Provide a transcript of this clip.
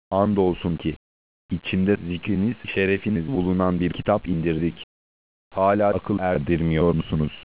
Andolsun ki, içinde zikriniz, şerefiniz bulunan bir kitap indirdik. Hala akıl erdirmiyor musunuz?